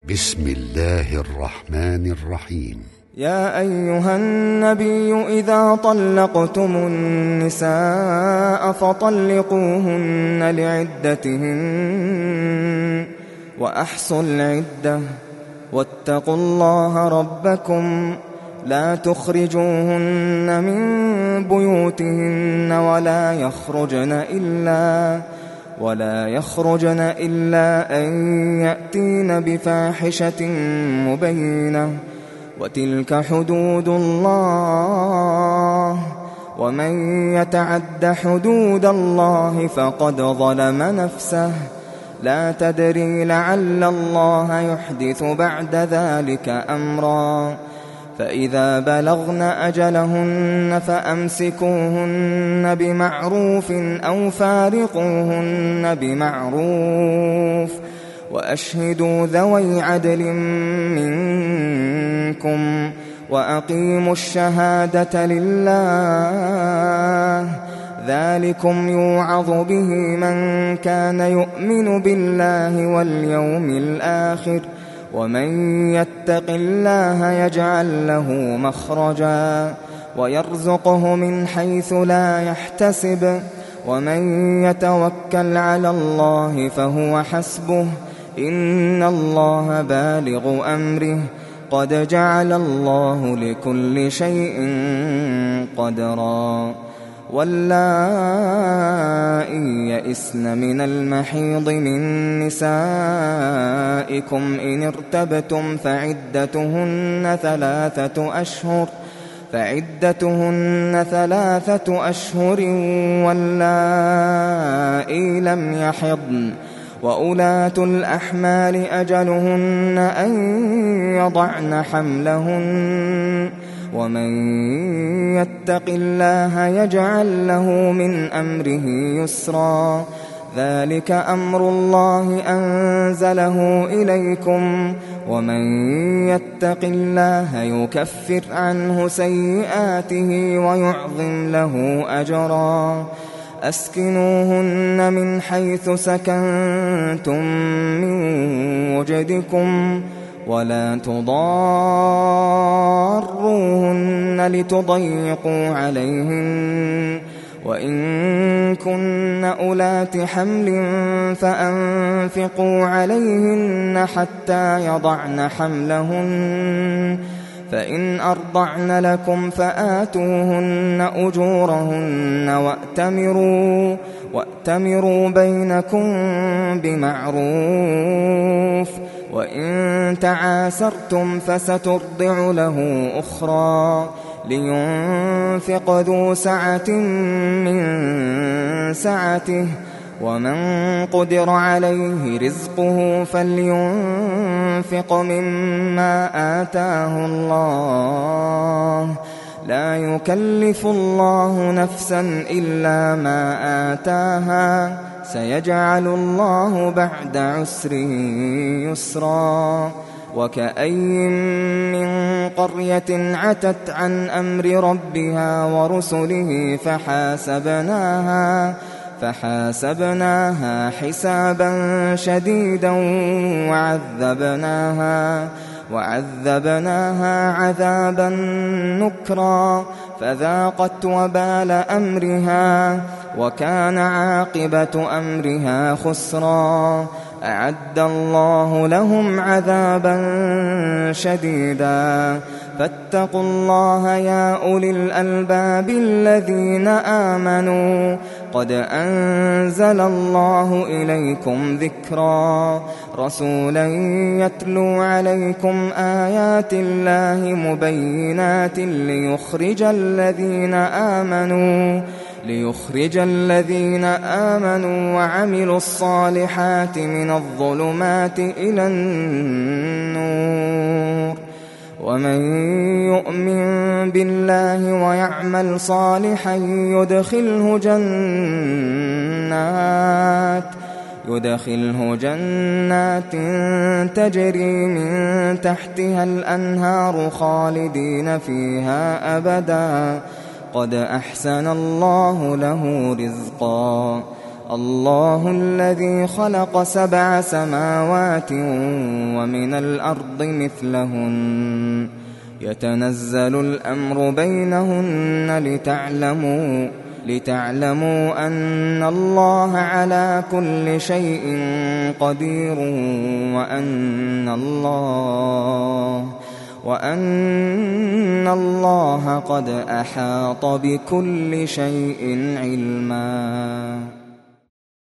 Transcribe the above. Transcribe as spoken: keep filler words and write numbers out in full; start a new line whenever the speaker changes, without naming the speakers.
بسم الله الرحمن الرحيم.
يا أيها النبي إذا طلقتم النساء فطلقوهن لعدتهن وأحصوا العدة واتقوا الله ربكم لا تخرجوهن من بيوتهن ولا يخرجن إلا ولا يخرجن إلا أن يأتين بفاحشة مبينة وتلك حدود الله ومن يتعد حدود الله فقد ظلم نفسه لا تدري لعل الله يحدث بعد ذلك أمرا فإذا بلغن أجلهن فأمسكوهن بمعروف أو فارقوهن بمعروف وأشهدوا ذوي عدل منكم وأقيموا الشهادة لله ذلكم يوعظ به من كان يؤمن بالله واليوم الآخر ومن يتق الله يجعل له مخرجا ويرزقه من حيث لا يحتسب ومن يتوكل على الله فهو حسبه إن الله بالغ أمره قد جعل الله لكل شيء قدرا واللائي يئسن من المحيض من نسائكم إن ارتبتم فعدتهن ثلاثة أشهر فعدتهن ثلاثة أشهر واللائي لم يحضن وأولاة الأحمال أجلهن أن يضعن حملهن ومن يتق الله يجعل له من أمره يسرا ذلك أمر الله أنزله إليكم ومن يتق الله يكفر عنه سيئاته ويعظم له أجرا أسكنوهن من حيث سكنتم من وجدكم ولا تضاروهن لتضيقوا عليهن وإن كن أولات حمل فأنفقوا عليهن حتى يضعن حملهن فإن أرضعن لكم فآتوهن أجورهن وأتمروا وأتمروا بينكم بمعروف وإن تعاسرتم فسترضع له أخرى لينفق ذو سعة من سعته ومن قدر عليه رزقه فلينفق مما آتاه الله لا يكلف الله نفسا إلا ما آتاها سيجعل الله بعد عسر يسرا وكأين من قرية عتت عن أمر ربها ورسله فحاسبناها فحاسبناها حسابا شديدا وعذبناها وعذبناها عذابا نكرا فذاقت وبال أمرها وكان عاقبة أمرها خسرا أعد الله لهم عذابا شديدا فاتقوا الله يا أولي الألباب الذين آمنوا قد أنزل الله إليكم ذكرا رسولا يتلو عليكم آيات الله مبينات ليخرج الذين آمنوا ليخرج الذين آمنوا وعملوا الصالحات من الظلمات إلى النور ومن يؤمن بالله ويعمل صالحا يدخله جنات يدخله جنات تجري من تحتها الأنهار خالدين فيها أبدا قد أحسن الله له رزقا الله الذي خلق سبع سماوات ومن الأرض مثلهن يتنزل الأمر بينهن لتعلموا لتعلموا أن الله على كل شيء قدير وأن الله وأن الله قد أحاط بكل شيء علما.